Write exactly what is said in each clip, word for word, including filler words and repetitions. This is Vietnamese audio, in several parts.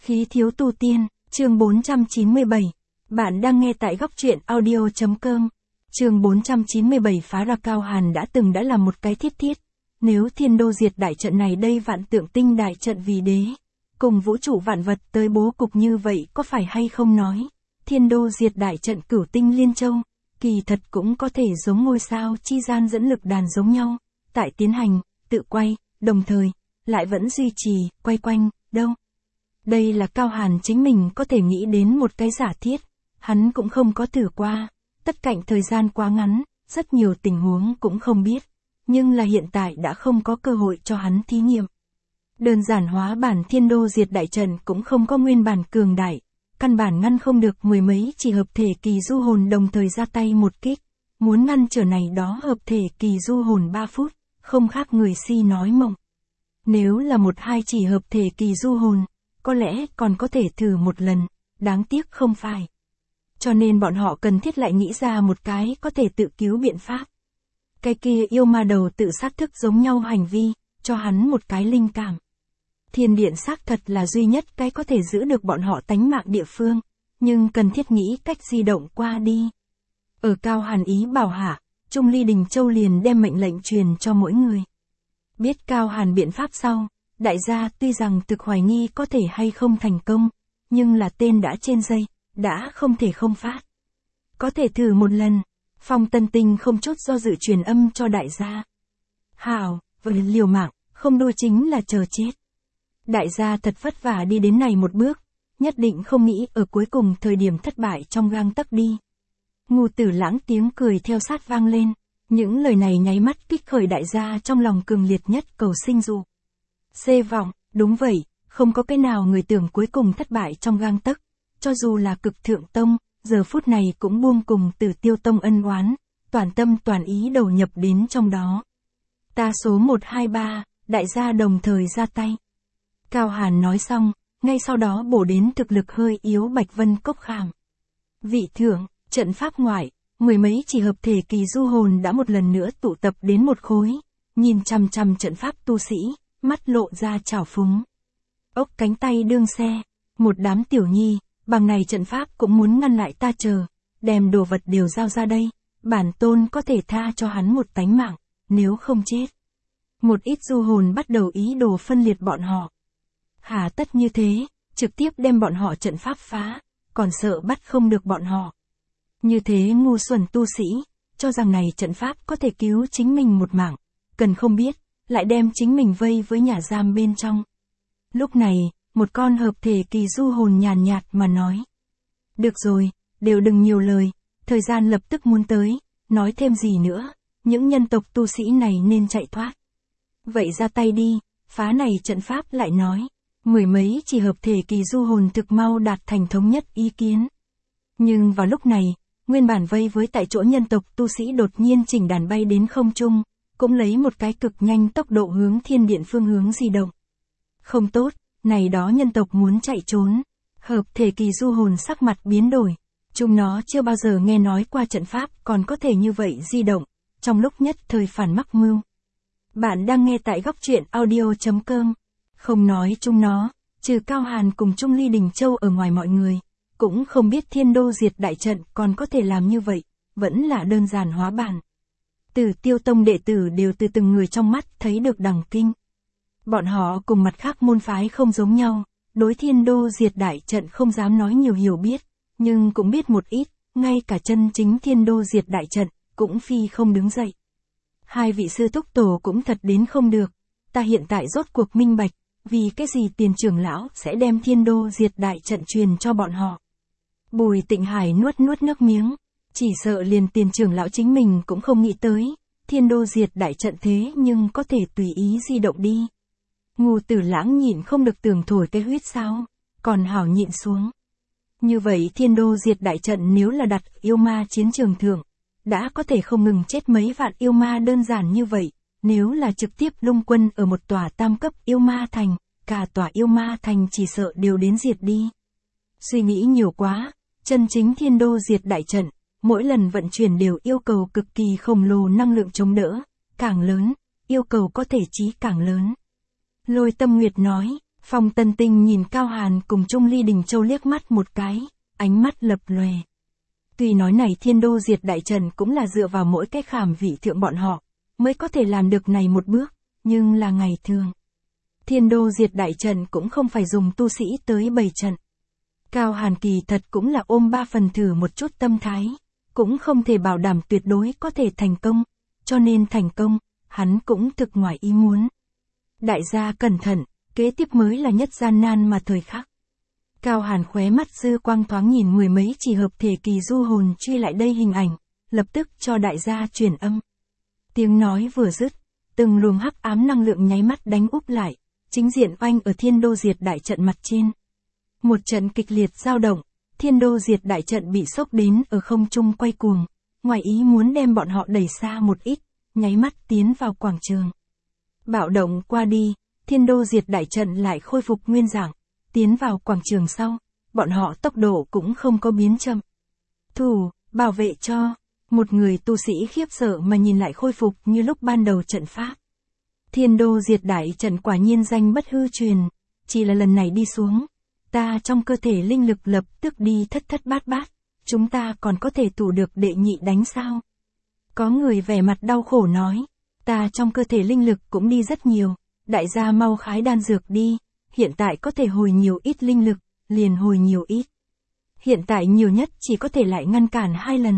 Khí thiếu tu tiên, chương bốn trăm chín mươi bảy. Bạn đang nghe tại góc truyện audio.com. Chương bốn trăm chín mươi bảy phá ra Cao Hàn đã từng đã là một cái thiết thiết. Nếu thiên đô diệt đại trận này đây vạn tượng tinh đại trận vì đế. Cùng vũ trụ vạn vật tới bố cục như vậy có phải hay không nói. Thiên đô diệt đại trận cửu tinh liên châu. Kỳ thật cũng có thể giống ngôi sao chi gian dẫn lực đàn giống nhau. Tại tiến hành, tự quay, đồng thời, lại vẫn duy trì, quay quanh, đâu. Đây là Cao Hàn chính mình có thể nghĩ đến một cái giả thiết, hắn cũng không có thử qua, tất cạnh thời gian quá ngắn, rất nhiều tình huống cũng không biết, nhưng là hiện tại đã không có cơ hội cho hắn thí nghiệm. Đơn giản hóa bản thiên đô diệt đại trận cũng không có nguyên bản cường đại, căn bản ngăn không được mười mấy chỉ hợp thể kỳ du hồn đồng thời ra tay một kích, muốn ngăn trở này đó hợp thể kỳ du hồn ba phút, không khác người si nói mộng. Nếu là một hai chỉ hợp thể kỳ du hồn, có lẽ còn có thể thử một lần, đáng tiếc không phải. Cho nên bọn họ cần thiết lại nghĩ ra một cái có thể tự cứu biện pháp. Cái kia yêu ma đầu tự sát thức giống nhau hành vi, cho hắn một cái linh cảm. Thiên điện xác thật là duy nhất cái có thể giữ được bọn họ tánh mạng địa phương, nhưng cần thiết nghĩ cách di động qua đi. Ở Cao Hàn ý bảo hạ, Trung Ly Đình Châu liền đem mệnh lệnh truyền cho mỗi người. Biết Cao Hàn biện pháp sau, đại gia tuy rằng thực hoài nghi có thể hay không thành công, nhưng là tên đã trên dây, đã không thể không phát. Có thể thử một lần, Phong Tân Tinh không chút do dự truyền âm cho đại gia. Hảo, với liều mạng, không đua chính là chờ chết. Đại gia thật vất vả đi đến này một bước, nhất định không nghĩ ở cuối cùng thời điểm thất bại trong gang tấc đi. Ngưu Tử Lãng tiếng cười theo sát vang lên, những lời này nháy mắt kích khởi đại gia trong lòng cường liệt nhất cầu sinh dục. Xê vọng, đúng vậy, không có cái nào người tưởng cuối cùng thất bại trong gang tấc, cho dù là cực thượng tông, giờ phút này cũng buông cùng Tử Tiêu tông ân oán, toàn tâm toàn ý đầu nhập đến trong đó. Ta số một hai ba, đại gia đồng thời ra tay. Cao Hàn nói xong, ngay sau đó bổ đến thực lực hơi yếu Bạch Vân Cốc Khảm. Vị thượng, trận pháp ngoại, mười mấy chỉ hợp thể kỳ du hồn đã một lần nữa tụ tập đến một khối, nhìn chằm chằm trận pháp tu sĩ, mắt lộ ra trào phúng. Ốc cánh tay đương xe, một đám tiểu nhi, bằng này trận pháp cũng muốn ngăn lại ta chờ, đem đồ vật đều giao ra đây, bản tôn có thể tha cho hắn một tánh mạng, nếu không chết. Một ít du hồn bắt đầu ý đồ phân liệt bọn họ. Hà tất như thế, trực tiếp đem bọn họ trận pháp phá, còn sợ bắt không được bọn họ. Như thế ngu xuẩn tu sĩ, cho rằng này trận pháp có thể cứu chính mình một mạng, cần không biết, lại đem chính mình vây với nhà giam bên trong. Lúc này, một con hợp thể kỳ du hồn nhàn nhạt mà nói. Được rồi, đều đừng nhiều lời, thời gian lập tức muốn tới, nói thêm gì nữa, những nhân tộc tu sĩ này nên chạy thoát. Vậy ra tay đi, phá này trận pháp lại nói. Mười mấy chỉ hợp thể kỳ du hồn thực mau đạt thành thống nhất ý kiến. Nhưng vào lúc này, nguyên bản vây với tại chỗ nhân tộc tu sĩ đột nhiên chỉnh đàn bay đến không trung, cũng lấy một cái cực nhanh tốc độ hướng thiên điện phương hướng di động. Không tốt, này đó nhân tộc muốn chạy trốn. Hợp thể kỳ du hồn sắc mặt biến đổi. Chúng nó chưa bao giờ nghe nói qua trận pháp còn có thể như vậy di động, trong lúc nhất thời phản mắc mưu. Bạn đang nghe tại góc truyện audio.com. Không nói chung nó, trừ Cao Hàn cùng Trung Ly Đình Châu ở ngoài mọi người, cũng không biết thiên đô diệt đại trận còn có thể làm như vậy, vẫn là đơn giản hóa bản. Tử Tiêu tông đệ tử đều từ từng người trong mắt thấy được đằng kinh. Bọn họ cùng mặt khác môn phái không giống nhau, đối thiên đô diệt đại trận không dám nói nhiều hiểu biết, nhưng cũng biết một ít, ngay cả chân chính thiên đô diệt đại trận, cũng phi không đứng dậy. Hai vị sư thúc tổ cũng thật đến không được, ta hiện tại rốt cuộc minh bạch, vì cái gì tiền trưởng lão sẽ đem thiên đô diệt đại trận truyền cho bọn họ. Bùi Tịnh Hải nuốt nuốt nước miếng, chỉ sợ liền tiền trưởng lão chính mình cũng không nghĩ tới, thiên đô diệt đại trận thế nhưng có thể tùy ý di động đi. Ngưu Tử Lãng nhịn không được tưởng thổi cái huyết sao, còn hảo nhịn xuống. Như vậy thiên đô diệt đại trận nếu là đặt yêu ma chiến trường thượng, đã có thể không ngừng chết mấy vạn yêu ma đơn giản như vậy. Nếu là trực tiếp lung quân ở một tòa tam cấp yêu ma thành, cả tòa yêu ma thành chỉ sợ đều đến diệt đi. Suy nghĩ nhiều quá, chân chính thiên đô diệt đại trận, mỗi lần vận chuyển đều yêu cầu cực kỳ khổng lồ năng lượng chống đỡ, càng lớn, yêu cầu có thể chí càng lớn. Lôi Tâm Nguyệt nói, Phong Tân Tinh nhìn Cao Hàn cùng Trung Ly Đình Châu liếc mắt một cái, ánh mắt lập lòe. Tuy nói này thiên đô diệt đại trận cũng là dựa vào mỗi cái khảm vị thượng bọn họ, mới có thể làm được này một bước, nhưng là ngày thường. Thiên đô diệt đại trận cũng không phải dùng tu sĩ tới bày trận. Cao Hàn kỳ thật cũng là ôm ba phần thử một chút tâm thái, cũng không thể bảo đảm tuyệt đối có thể thành công, cho nên thành công, hắn cũng thực ngoài ý muốn. Đại gia cẩn thận, kế tiếp mới là nhất gian nan mà thời khắc. Cao Hàn khóe mắt dư quang thoáng nhìn mười mấy chỉ hợp thể kỳ du hồn truy lại đây hình ảnh, lập tức cho đại gia truyền âm. Tiếng nói vừa dứt, từng luồng hắc ám năng lượng nháy mắt đánh úp lại, chính diện oanh ở thiên đô diệt đại trận mặt trên. Một trận kịch liệt dao động, thiên đô diệt đại trận bị sốc đến ở không trung quay cuồng, ngoài ý muốn đem bọn họ đẩy xa một ít, nháy mắt tiến vào quảng trường. Bạo động qua đi, thiên đô diệt đại trận lại khôi phục nguyên dạng, tiến vào quảng trường sau, bọn họ tốc độ cũng không có biến chậm. Thủ, bảo vệ cho, một người tu sĩ khiếp sợ mà nhìn lại khôi phục như lúc ban đầu trận pháp. Thiên đô diệt đại trận quả nhiên danh bất hư truyền, chỉ là lần này đi xuống, ta trong cơ thể linh lực lập tức đi thất thất bát bát, chúng ta còn có thể thủ được đệ nhị đánh sao? Có người vẻ mặt đau khổ nói, ta trong cơ thể linh lực cũng đi rất nhiều, đại gia mau khái đan dược đi, hiện tại có thể hồi nhiều ít linh lực, liền hồi nhiều ít. Hiện tại nhiều nhất chỉ có thể lại ngăn cản hai lần.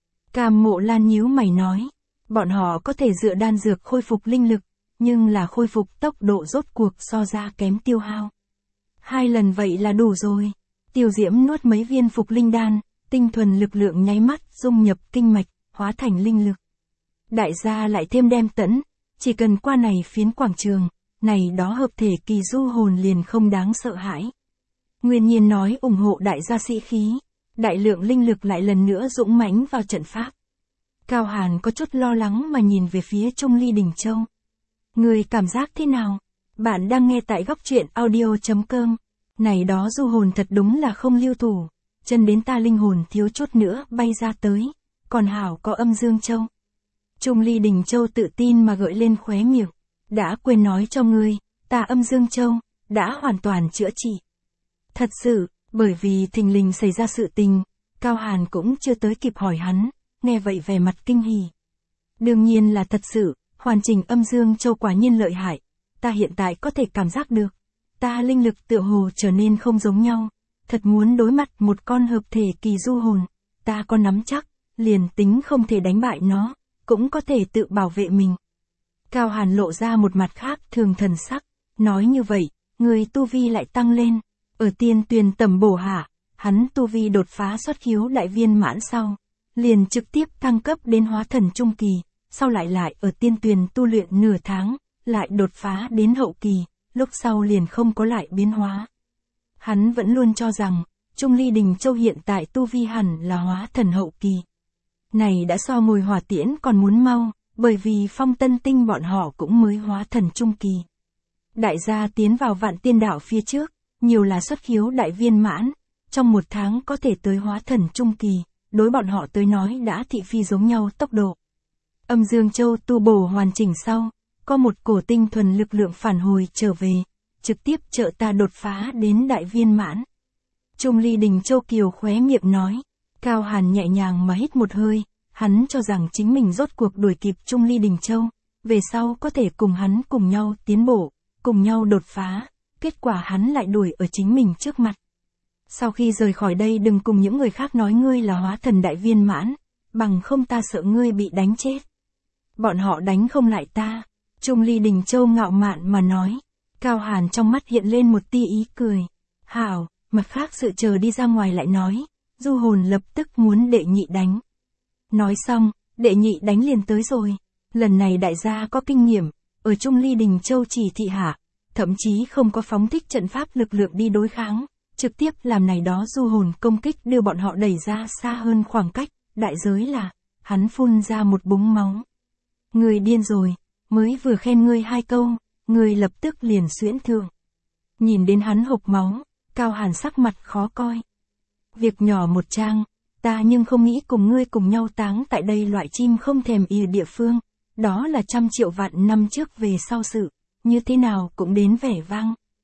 Cam Mộ Lan nhíu mày nói, bọn họ có thể dựa đan dược khôi phục linh lực, nhưng là khôi phục tốc độ rốt cuộc so ra kém tiêu hao. Hai lần vậy là đủ rồi. Tiêu Diễm nuốt mấy viên phục linh đan, tinh thuần lực lượng nháy mắt dung nhập kinh mạch, hóa thành linh lực. Đại gia lại thêm đem tẫn, chỉ cần qua này phiến quảng trường, này đó hợp thể kỳ du hồn liền không đáng sợ hãi. Nguyên Nhiên nói ủng hộ đại gia sĩ khí, đại lượng linh lực lại lần nữa dũng mãnh vào trận pháp. Cao Hàn có chút lo lắng mà nhìn về phía Trung Ly Đình Châu. Người cảm giác thế nào? Bạn đang nghe tại góc truyện audio chấm com. Này đó du hồn thật đúng là không lưu thủ, chân đến ta linh hồn thiếu chút nữa bay ra tới, còn hảo có Âm Dương Châu. Trung Ly Đình Châu tự tin mà gợi lên khóe miệng, đã quên nói cho ngươi, ta Âm Dương Châu, đã hoàn toàn chữa trị. Thật sự, bởi vì thình lình xảy ra sự tình, Cao Hàn cũng chưa tới kịp hỏi hắn, nghe vậy vẻ mặt kinh hỉ. Đương nhiên là thật sự, hoàn chỉnh Âm Dương Châu quả nhiên lợi hại, ta hiện tại có thể cảm giác được, ta linh lực tựa hồ trở nên không giống nhau, thật muốn đối mặt một con hợp thể kỳ du hồn, ta có nắm chắc, liền tính không thể đánh bại nó, cũng có thể tự bảo vệ mình. Cao Hàn lộ ra một mặt khác thường thần sắc, nói như vậy, người tu vi lại tăng lên, ở tiên tuyền tầm bổ hạ, hắn tu vi đột phá xuất khiếu đại viên mãn sau, liền trực tiếp thăng cấp đến hóa thần trung kỳ, sau lại lại ở tiên tuyền tu luyện nửa tháng, lại đột phá đến hậu kỳ, lúc sau liền không có lại biến hóa. Hắn vẫn luôn cho rằng, Trung Ly Đình Châu hiện tại tu vi hẳn là hóa thần hậu kỳ. Này đã so mùi hỏa tiễn còn muốn mau, bởi vì Phong Tân Tinh bọn họ cũng mới hóa thần trung kỳ. Đại gia tiến vào vạn tiên đạo phía trước, nhiều là xuất khiếu đại viên mãn, trong một tháng có thể tới hóa thần trung kỳ, đối bọn họ tới nói đã thị phi giống nhau tốc độ. Âm Dương Châu tu bổ hoàn chỉnh sau, có một cổ tinh thuần lực lượng phản hồi trở về, trực tiếp trợ ta đột phá đến đại viên mãn. Trung Ly Đình Châu kiều khóe miệng nói, Cao Hàn nhẹ nhàng mà hít một hơi, hắn cho rằng chính mình rốt cuộc đuổi kịp Trung Ly Đình Châu, về sau có thể cùng hắn cùng nhau tiến bộ, cùng nhau đột phá, kết quả hắn lại đuổi ở chính mình trước mặt. Sau khi rời khỏi đây đừng cùng những người khác nói ngươi là hóa thần đại viên mãn, bằng không ta sợ ngươi bị đánh chết. Bọn họ đánh không lại ta. Trung Ly Đình Châu ngạo mạn mà nói. Cao Hàn trong mắt hiện lên một tia ý cười. Hảo, mặt khác sự chờ đi ra ngoài lại nói. Du hồn lập tức muốn đệ nhị đánh. Nói xong, đệ nhị đánh liền tới rồi. Lần này đại gia có kinh nghiệm, ở Trung Ly Đình Châu chỉ thị hạ, thậm chí không có phóng thích trận pháp lực lượng đi đối kháng, trực tiếp làm này đó du hồn công kích đưa bọn họ đẩy ra xa hơn khoảng cách, đại giới là, hắn phun ra một búng máu. Người điên rồi, mới vừa khen ngươi hai câu, người lập tức liền xuyễn thượng. Nhìn đến hắn hộc máu, Cao Hàn sắc mặt khó coi. Việc nhỏ một trang, ta nhưng không nghĩ cùng ngươi cùng nhau táng tại đây loại chim không thèm ỉa địa phương, đó là trăm triệu vạn năm trước về sau sự, như thế nào cũng đến vẻ vang.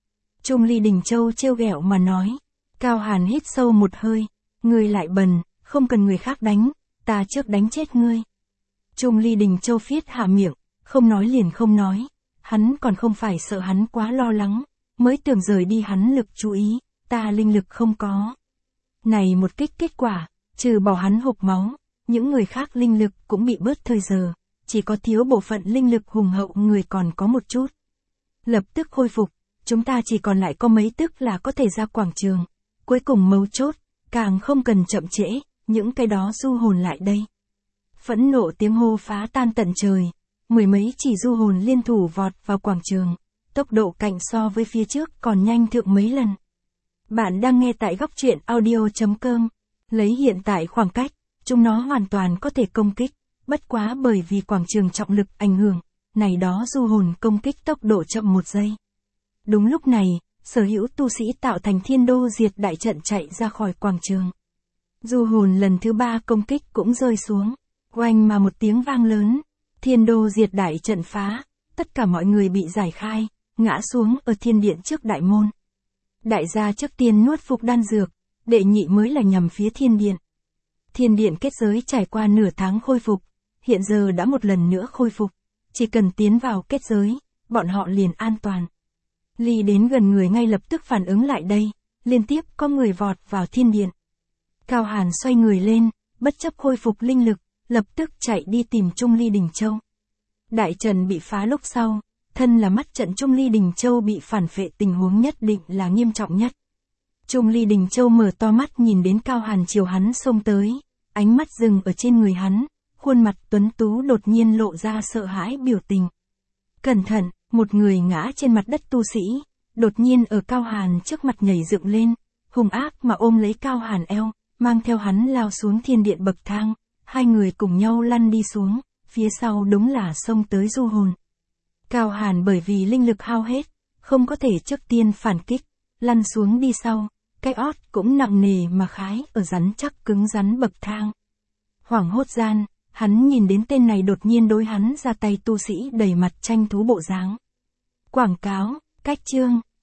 Trung Ly Đình Châu trêu ghẹo mà nói. Cao Hàn hít sâu một hơi. Ngươi lại bần, không cần người khác đánh, ta trước đánh chết ngươi. Trung Ly Đình Châu phiết hạ miệng, không nói liền không nói. Hắn còn không phải sợ hắn quá lo lắng, mới tưởng rời đi hắn lực chú ý, ta linh lực không có. Này một kích kết quả, trừ bỏ hắn hộc máu, những người khác linh lực cũng bị bớt thời giờ, chỉ có thiếu bộ phận linh lực hùng hậu người còn có một chút. Lập tức khôi phục, chúng ta chỉ còn lại có mấy tức là có thể ra quảng trường. Cuối cùng mấu chốt, càng không cần chậm trễ, những cái đó du hồn lại đây. Phẫn nộ tiếng hô phá tan tận trời, mười mấy chỉ du hồn liên thủ vọt vào quảng trường, tốc độ cạnh so với phía trước còn nhanh thượng mấy lần. Bạn đang nghe tại góc truyện audio chấm com, lấy hiện tại khoảng cách, chúng nó hoàn toàn có thể công kích, bất quá bởi vì quảng trường trọng lực ảnh hưởng, này đó du hồn công kích tốc độ chậm một giây. Đúng lúc này, sở hữu tu sĩ tạo thành thiên đô diệt đại trận chạy ra khỏi quảng trường. Du hồn lần thứ ba công kích cũng rơi xuống, oanh mà một tiếng vang lớn, thiên đô diệt đại trận phá, tất cả mọi người bị giải khai, ngã xuống ở thiên điện trước đại môn. Đại gia trước tiên nuốt phục đan dược, đệ nhị mới là nhằm phía thiên điện. Thiên điện kết giới trải qua nửa tháng khôi phục, hiện giờ đã một lần nữa khôi phục, chỉ cần tiến vào kết giới, bọn họ liền an toàn. Ly đến gần người ngay lập tức phản ứng lại đây, liên tiếp có người vọt vào thiên điện. Cao Hàn xoay người lên, bất chấp khôi phục linh lực, lập tức chạy đi tìm Trung Ly Đình Châu. Đại trận bị phá lúc sau, thân là mắt trận Trung Ly Đình Châu bị phản phệ tình huống nhất định là nghiêm trọng nhất. Trung Ly Đình Châu mở to mắt nhìn đến Cao Hàn chiều hắn xông tới, ánh mắt dừng ở trên người hắn, khuôn mặt tuấn tú đột nhiên lộ ra sợ hãi biểu tình. Cẩn thận, một người ngã trên mặt đất tu sĩ, đột nhiên ở Cao Hàn trước mặt nhảy dựng lên, hung ác mà ôm lấy Cao Hàn eo, mang theo hắn lao xuống thiên điện bậc thang, hai người cùng nhau lăn đi xuống, phía sau đúng là xông tới du hồn. Cao Hàn bởi vì linh lực hao hết, không có thể trước tiên phản kích, lăn xuống đi sau, cái ót cũng nặng nề mà khái ở rắn chắc cứng rắn bậc thang. Hoảng hốt gian, hắn nhìn đến tên này đột nhiên đối hắn ra tay tu sĩ đầy mặt tranh thú bộ dáng. Quảng cáo, cách chương.